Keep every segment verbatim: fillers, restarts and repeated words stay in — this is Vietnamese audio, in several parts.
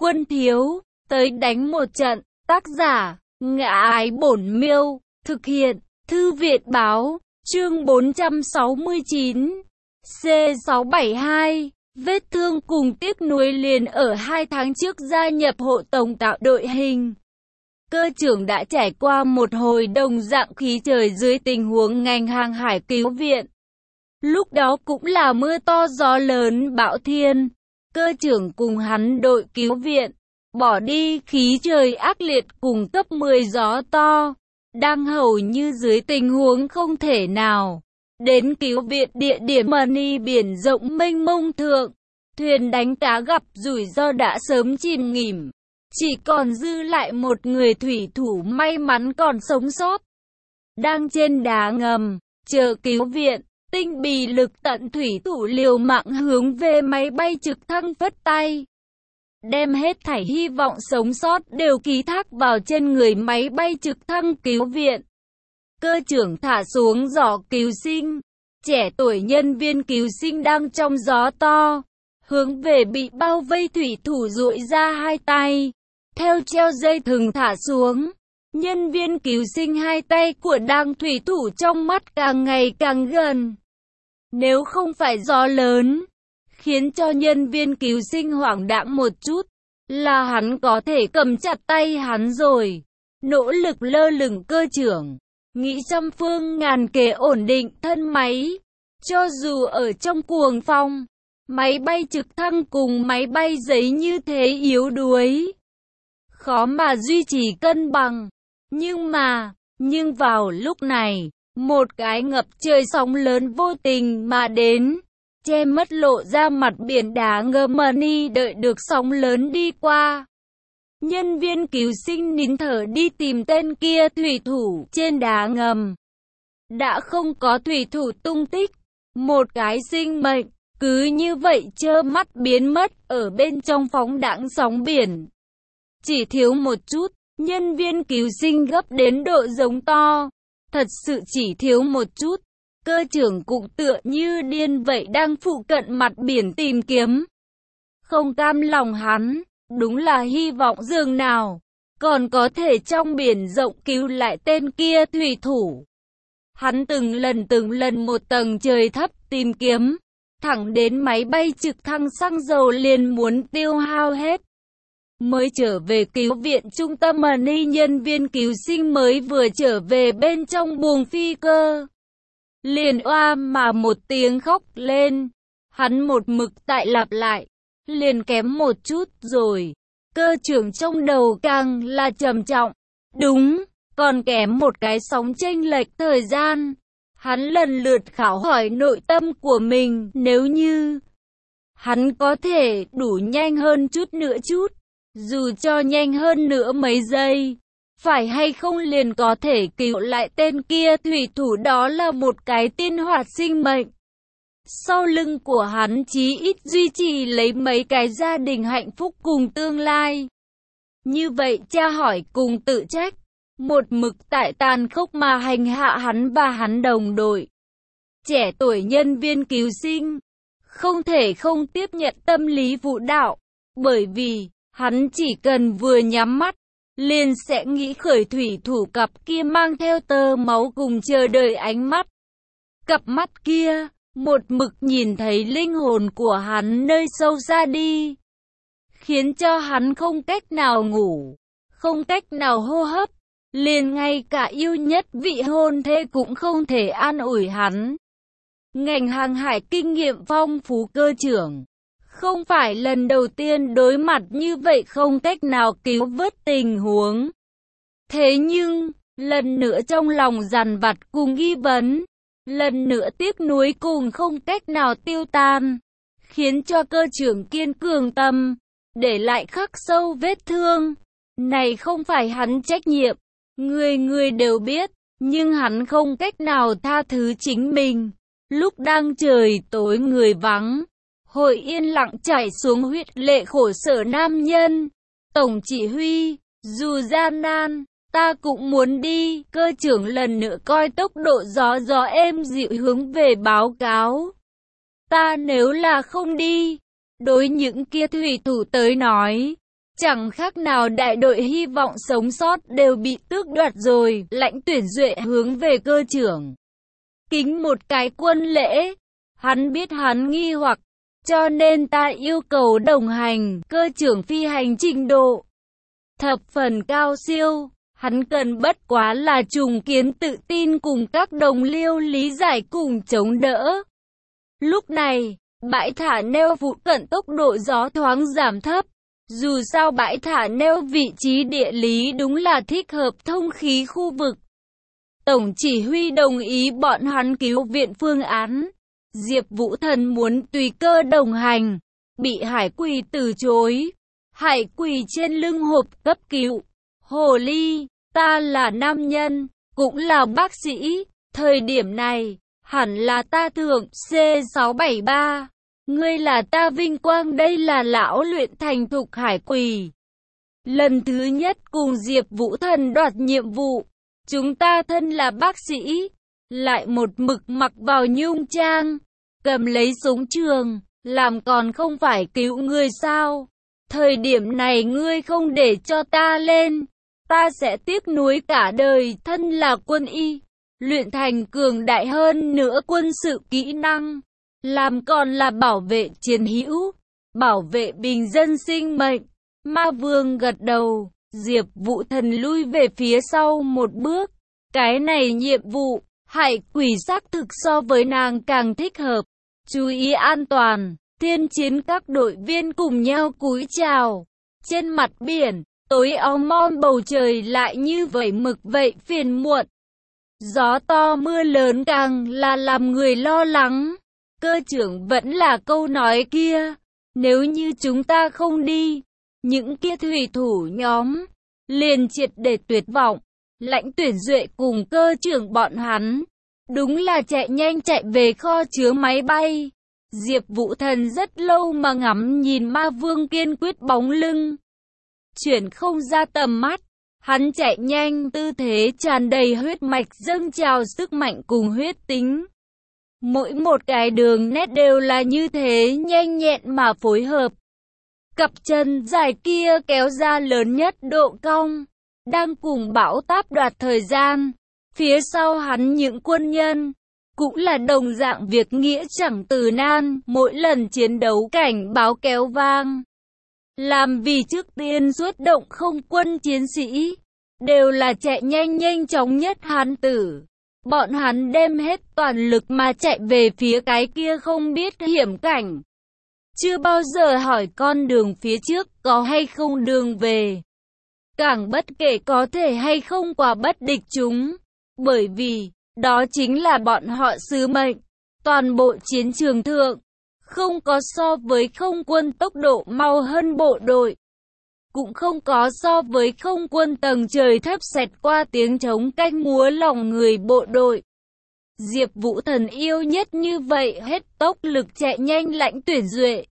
Quân thiếu, tới đánh một trận. Tác giả, Ngã Ái Bổn Miêu. Thực hiện, Thư viện Báo. Chương bốn trăm sáu mươi chín. C sáu bảy hai. Vết thương cùng tiếc nuối liền ở hai tháng trước gia nhập hộ tống tạo đội hình. Cơ trưởng đã trải qua một hồi đồng dạng khí trời dưới tình huống ngành hàng hải cứu viện. Lúc đó cũng là mưa to gió lớn bão thiên. Cơ trưởng cùng hắn đội cứu viện, bỏ đi khí trời ác liệt cùng cấp mười gió to, đang hầu như dưới tình huống không thể nào đến cứu viện địa điểm Mani biển rộng mênh mông thượng. Thuyền đánh cá gặp rủi ro đã sớm chìm nghỉm, chỉ còn dư lại một người thủy thủ may mắn còn sống sót, đang trên đá ngầm chờ cứu viện. Tinh bì lực tận thủy thủ liều mạng hướng về máy bay trực thăng phất tay, đem hết thảy hy vọng sống sót đều ký thác vào trên người máy bay trực thăng cứu viện. Cơ trưởng thả xuống giỏ cứu sinh, trẻ tuổi nhân viên cứu sinh đang trong gió to, hướng về bị bao vây thủy thủ duỗi ra hai tay, theo treo dây thừng thả xuống. Nhân viên cứu sinh hai tay của đang thủy thủ trong mắt càng ngày càng gần. Nếu không phải gió lớn khiến cho nhân viên cứu sinh hoảng đãng một chút, là hắn có thể cầm chặt tay hắn rồi. Nỗ lực lơ lửng cơ trưởng, nghĩ trăm phương ngàn kế ổn định thân máy. Cho dù ở trong cuồng phong, máy bay trực thăng cùng máy bay giấy như thế yếu đuối, khó mà duy trì cân bằng. Nhưng mà, nhưng vào lúc này, một cái ngập trời sóng lớn vô tình mà đến, che mất lộ ra mặt biển đá ngầm Mani. Đợi được sóng lớn đi qua, nhân viên cứu sinh nín thở đi tìm tên kia thủy thủ trên đá ngầm. Đã không có thủy thủ tung tích, một cái sinh mệnh cứ như vậy trơ mắt biến mất ở bên trong phóng đãng sóng biển. Chỉ thiếu một chút, nhân viên cứu sinh gấp đến độ giống to. Thật sự chỉ thiếu một chút. Cơ trưởng cũng tựa như điên vậy đang phụ cận mặt biển tìm kiếm. Không cam lòng hắn, đúng là hy vọng dường nào còn có thể trong biển rộng cứu lại tên kia thủy thủ. Hắn từng lần từng lần một tầng trời thấp tìm kiếm, thẳng đến máy bay trực thăng xăng dầu liền muốn tiêu hao hết, mới trở về cứu viện trung tâm Mani. Nhân viên cứu sinh mới vừa trở về bên trong buồng phi cơ, liền oa mà một tiếng khóc lên. Hắn một mực tại lặp lại, liền kém một chút rồi. Cơ trưởng trong đầu càng là trầm trọng. Đúng, còn kém một cái sóng chênh lệch thời gian. Hắn lần lượt khảo hỏi nội tâm của mình, nếu như hắn có thể đủ nhanh hơn chút nữa chút, dù cho nhanh hơn nữa mấy giây, phải hay không liền có thể cứu lại tên kia thủy thủ. Đó là một cái tiên hoạt sinh mệnh. Sau lưng của hắn chí ít duy trì lấy mấy cái gia đình hạnh phúc cùng tương lai. Như vậy cha hỏi cùng tự trách, một mực tại tàn khốc mà hành hạ hắn và hắn đồng đội. Trẻ tuổi nhân viên cứu sinh không thể không tiếp nhận tâm lý vũ đạo, bởi vì hắn chỉ cần vừa nhắm mắt, liền sẽ nghĩ khởi thủy thủ cặp kia mang theo tơ máu cùng chờ đợi ánh mắt. Cặp mắt kia, một mực nhìn thấy linh hồn của hắn nơi sâu xa đi, khiến cho hắn không cách nào ngủ, không cách nào hô hấp, liền ngay cả yêu nhất vị hôn thê cũng không thể an ủi hắn. Ngành hàng hải kinh nghiệm phong phú, cơ trưởng không phải lần đầu tiên đối mặt như vậy không cách nào cứu vớt tình huống. Thế nhưng, lần nữa trong lòng dằn vặt cùng nghi vấn, lần nữa tiếc nuối cùng không cách nào tiêu tan, khiến cho cơ trưởng kiên cường tâm, để lại khắc sâu vết thương. Này không phải hắn trách nhiệm, người người đều biết, nhưng hắn không cách nào tha thứ chính mình. Lúc đang trời tối người vắng, hội yên lặng chảy xuống huyết lệ khổ sở nam nhân. Tổng chỉ huy, dù gian nan, ta cũng muốn đi. Cơ trưởng lần nữa coi tốc độ gió gió êm dịu hướng về báo cáo. Ta nếu là không đi, đối những kia thủy thủ tới nói, Chẳng khác nào đại đội hy vọng sống sót đều bị tước đoạt rồi. Lãnh Tuyển Duệ hướng về cơ trưởng kính một cái quân lễ. Hắn biết hắn nghi hoặc, cho nên ta yêu cầu đồng hành. Cơ trưởng phi hành trình độ thập phần cao siêu, hắn cần bất quá là trùng kiến tự tin cùng các đồng liêu lý giải cùng chống đỡ. Lúc này, bãi thả neo phụ cận tốc độ gió thoáng giảm thấp. Dù sao bãi thả neo vị trí địa lý đúng là thích hợp thông khí khu vực. Tổng chỉ huy đồng ý bọn hắn cứu viện phương án. Diệp Vũ Thần muốn tùy cơ đồng hành, bị Hải Quỳ từ chối. Hải Quỳ trên lưng hộp cấp cứu. Hồ ly, ta là nam nhân, cũng là bác sĩ. Thời điểm này, hẳn là ta thượng C sáu bảy ba. Ngươi là ta vinh quang, đây là lão luyện thành thục Hải Quỳ. Lần thứ nhất cùng Diệp Vũ Thần đoạt nhiệm vụ, chúng ta thân là bác sĩ, lại một mực mặc vào nhung trang, cầm lấy súng trường, làm còn không phải cứu người sao? Thời điểm này ngươi không để cho ta lên, ta sẽ tiếc nuối cả đời. Thân là quân y, luyện thành cường đại hơn nữa quân sự kỹ năng, làm còn là bảo vệ chiến hữu, bảo vệ bình dân sinh mệnh. Ma Vương gật đầu, Diệp Vũ Thần lui về phía sau một bước. Cái này nhiệm vụ, Hải Quỷ xác thực so với nàng càng thích hợp. Chú ý an toàn, Thiên Chiến các đội viên cùng nhau cúi chào. Trên mặt biển, tối om om bầu trời lại như vẩy mực vậy phiền muộn. Gió to mưa lớn càng là làm người lo lắng. Cơ trưởng vẫn là câu nói kia, nếu như chúng ta không đi, những kia thủy thủ nhóm liền triệt để tuyệt vọng. Lãnh Tuyển Duệ cùng cơ trưởng bọn hắn đúng là chạy nhanh chạy về kho chứa máy bay. Diệp Vũ Thần rất lâu mà ngắm nhìn Ma Vương kiên quyết bóng lưng, chuyển không ra tầm mắt. Hắn chạy nhanh, tư thế tràn đầy huyết mạch dâng trào sức mạnh cùng huyết tính. Mỗi một cái đường nét đều là như thế nhanh nhẹn mà phối hợp. Cặp chân dài kia kéo ra lớn nhất độ cong, đang cùng bão táp đoạt thời gian. Phía sau hắn những quân nhân cũng là đồng dạng việc nghĩa chẳng từ nan, mỗi lần chiến đấu cảnh báo kéo vang. Làm vì trước tiên xuất động không quân chiến sĩ, đều là chạy nhanh nhanh chóng nhất hán tử. Bọn hắn đem hết toàn lực mà chạy về phía cái kia không biết hiểm cảnh. Chưa bao giờ hỏi con đường phía trước có hay không đường về. Càng bất kể có thể hay không qua bất địch chúng. Bởi vì, đó chính là bọn họ sứ mệnh. Toàn bộ chiến trường thượng, không có so với không quân tốc độ mau hơn bộ đội. Cũng không có so với không quân tầng trời thấp xẹt qua tiếng trống canh múa lòng người bộ đội. Diệp Vũ Thần yêu nhất như vậy hết tốc lực chạy nhanh Lãnh Tuyển Duệ.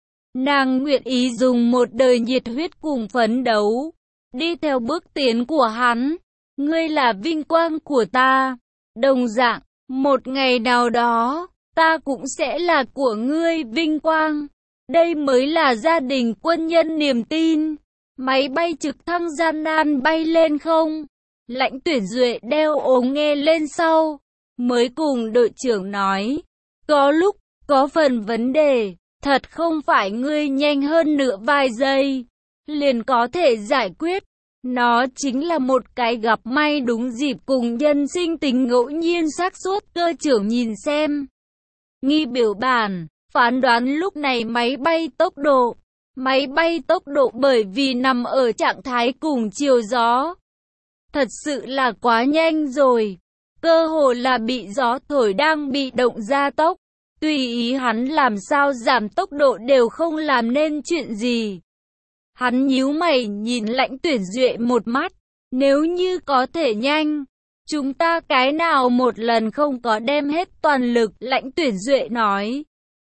Nàng nguyện ý dùng một đời nhiệt huyết cùng phấn đấu, đi theo bước tiến của hắn. Ngươi là vinh quang của ta. Đồng dạng, một ngày nào đó, ta cũng sẽ là của ngươi vinh quang. Đây mới là gia đình quân nhân niềm tin. Máy bay trực thăng gian nan bay lên không. Lãnh Tuyển Duệ đeo ống nghe lên sau, mới cùng đội trưởng nói. Có lúc, có phần vấn đề, thật không phải ngươi nhanh hơn nửa vài giây, liền có thể giải quyết. Nó chính là một cái gặp may đúng dịp cùng nhân sinh tình ngẫu nhiên xác suất. Cơ trưởng nhìn xem nghi biểu bản, phán đoán lúc này máy bay tốc độ. Máy bay tốc độ bởi vì nằm ở trạng thái cùng chiều gió. Thật sự là quá nhanh rồi. Cơ hồ là bị gió thổi đang bị động gia tốc. Tùy ý hắn làm sao giảm tốc độ đều không làm nên chuyện gì. Hắn nhíu mày nhìn Lãnh Tuyển Duệ một mắt. Nếu như có thể nhanh, chúng ta cái nào một lần không có đem hết toàn lực. Lãnh Tuyển Duệ nói.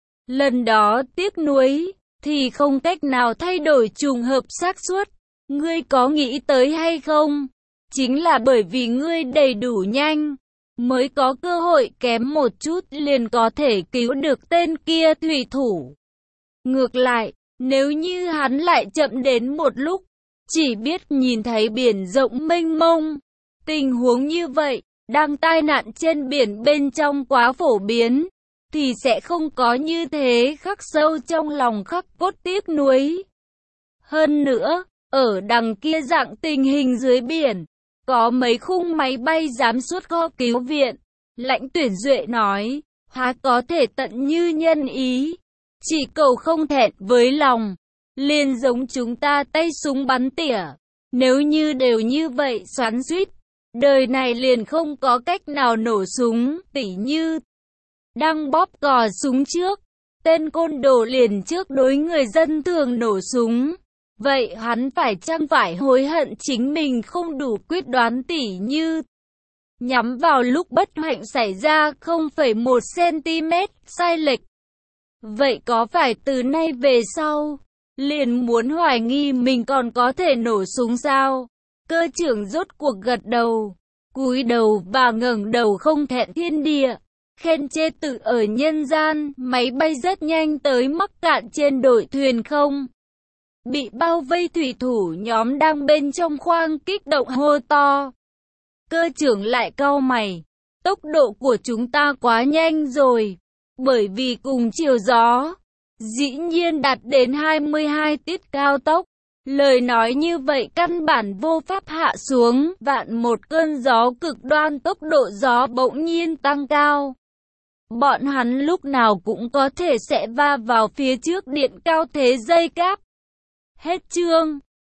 Lần đó tiếc nuối, thì không cách nào thay đổi trùng hợp xác suất. Ngươi có nghĩ tới hay không? Chính là bởi vì ngươi đầy đủ nhanh, mới có cơ hội kém một chút liền có thể cứu được tên kia thủy thủ. Ngược lại, Nếu như hắn lại chậm đến một lúc, chỉ biết nhìn thấy biển rộng mênh mông. Tình huống như vậy, đang tai nạn trên biển bên trong quá phổ biến, thì sẽ không có như thế khắc sâu trong lòng khắc cốt tiếc nuối. Hơn nữa, ở đằng kia dạng tình hình dưới biển, có mấy khung máy bay giám xuất kho cứu viện. Lãnh Tuyển Duệ nói, há có thể tận như nhân ý, chỉ cầu không thẹn với lòng, liền giống chúng ta tay súng bắn tỉa. Nếu như đều như vậy xoắn xuýt, đời này liền không có cách nào nổ súng, tỉ như đang bóp cò súng trước, tên côn đồ liền trước đối người dân thường nổ súng. Vậy hắn phải chăng phải hối hận chính mình không đủ quyết đoán tỉ như nhắm vào lúc bất hạnh xảy ra không phẩy một xăng-ti-mét sai lệch. Vậy có phải từ nay về sau, liền muốn hoài nghi mình còn có thể nổ súng sao? Cơ trưởng rốt cuộc gật đầu, cúi đầu và ngẩng đầu không thẹn thiên địa, khen chê tự ở nhân gian. Máy bay rất nhanh tới mắc cạn trên đội thuyền không. Bị bao vây thủy thủ nhóm đang bên trong khoang kích động hô to. Cơ trưởng lại cau mày, tốc độ của chúng ta quá nhanh rồi, bởi vì cùng chiều gió, dĩ nhiên đạt đến hai mươi hai tiết cao tốc. Lời nói như vậy căn bản vô pháp hạ xuống, vạn một cơn gió cực đoan tốc độ gió bỗng nhiên tăng cao. Bọn hắn lúc nào cũng có thể sẽ va vào phía trước điện cao thế dây cáp. Hết chương.